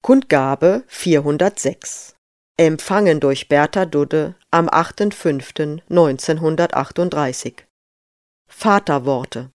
Kundgabe 406. Empfangen durch Bertha Dudde am 8.5.1938. Vaterworte.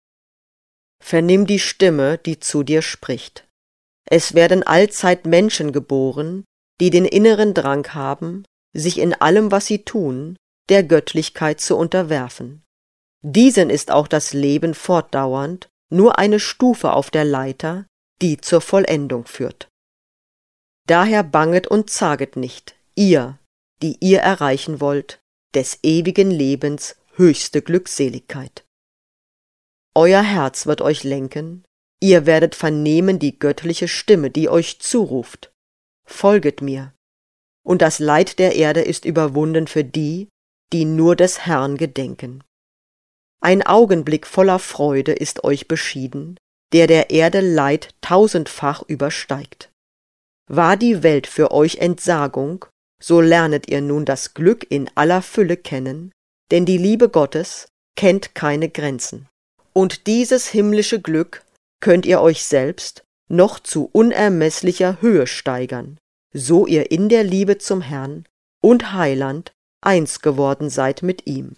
Vernimm die Stimme, die zu dir spricht. Es werden allzeit Menschen geboren, die den inneren Drang haben, sich in allem, was sie tun, der Göttlichkeit zu unterwerfen. Diesen ist auch das Leben fortdauernd nur eine Stufe auf der Leiter, die zur Vollendung führt. Daher banget und zaget nicht, ihr, die ihr erreichen wollt, des ewigen Lebens höchste Glückseligkeit. Euer Herz wird euch lenken, ihr werdet vernehmen die göttliche Stimme, die euch zuruft. Folget mir. Und das Leid der Erde ist überwunden für die, die nur des Herrn gedenken. Ein Augenblick voller Freude ist euch beschieden, der Erde Leid tausendfach übersteigt. War die Welt für euch Entsagung, so lernet ihr nun das Glück in aller Fülle kennen, denn die Liebe Gottes kennt keine Grenzen. Und dieses himmlische Glück könnt ihr euch selbst noch zu unermeßlicher Höhe steigern, so ihr in der Liebe zum Herrn und Heiland eins geworden seid mit ihm.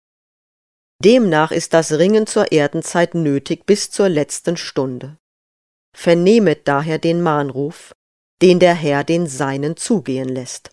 Demnach ist das Ringen zur Erdenzeit nötig bis zur letzten Stunde. Vernehmet daher den Mahnruf, den der Herr den Seinen zugehen lässt.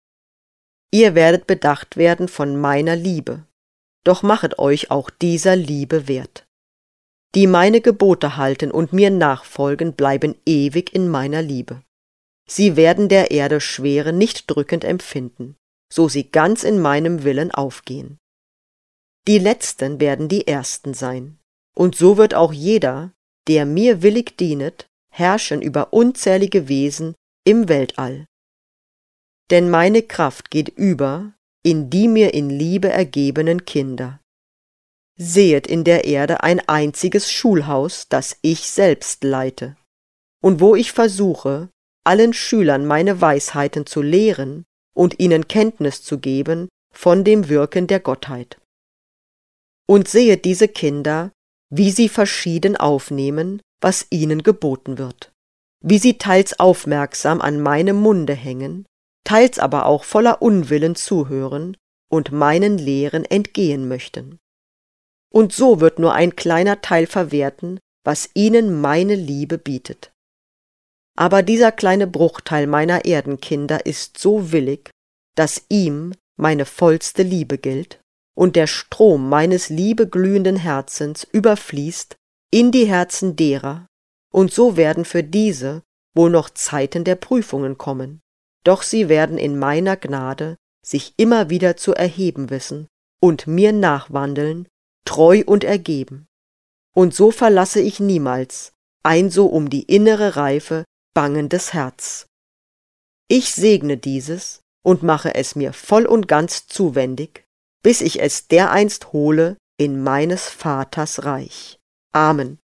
Ihr werdet bedacht werden von meiner Liebe, doch machet euch auch dieser Liebe wert. Die meine Gebote halten und mir nachfolgen, bleiben ewig in meiner Liebe. Sie werden der Erde Schwere nicht drückend empfinden, so sie ganz in meinem Willen aufgehen. Die Letzten werden die Ersten sein, und so wird auch jeder, der mir willig dienet, herrschen über unzählige Wesen im Weltall. Denn meine Kraft geht über in die mir in Liebe ergebenen Kinder. Sehet in der Erde ein einziges Schulhaus, das ich selbst leite, und wo ich versuche, allen Schülern meine Weisheiten zu lehren und ihnen Kenntnis zu geben von dem Wirken der Gottheit. Und sehet diese Kinder, wie sie verschieden aufnehmen, was ihnen geboten wird, wie sie teils aufmerksam an meinem Munde hängen, teils aber auch voller Unwillen zuhören und meinen Lehren entgehen möchten. Und so wird nur ein kleiner Teil verwerten, was ihnen meine Liebe bietet. Aber dieser kleine Bruchteil meiner Erdenkinder ist so willig, dass ihm meine vollste Liebe gilt und der Strom meines liebeglühenden Herzens überfließt in die Herzen derer, und so werden für diese wohl noch Zeiten der Prüfungen kommen, doch sie werden in meiner Gnade sich immer wieder zu erheben wissen und mir nachwandeln, treu und ergeben. Und so verlasse ich niemals ein so um die innere Reife bangendes Herz. Ich segne dieses und mache es mir voll und ganz zuwendig, bis ich es dereinst hole in meines Vaters Reich. Amen.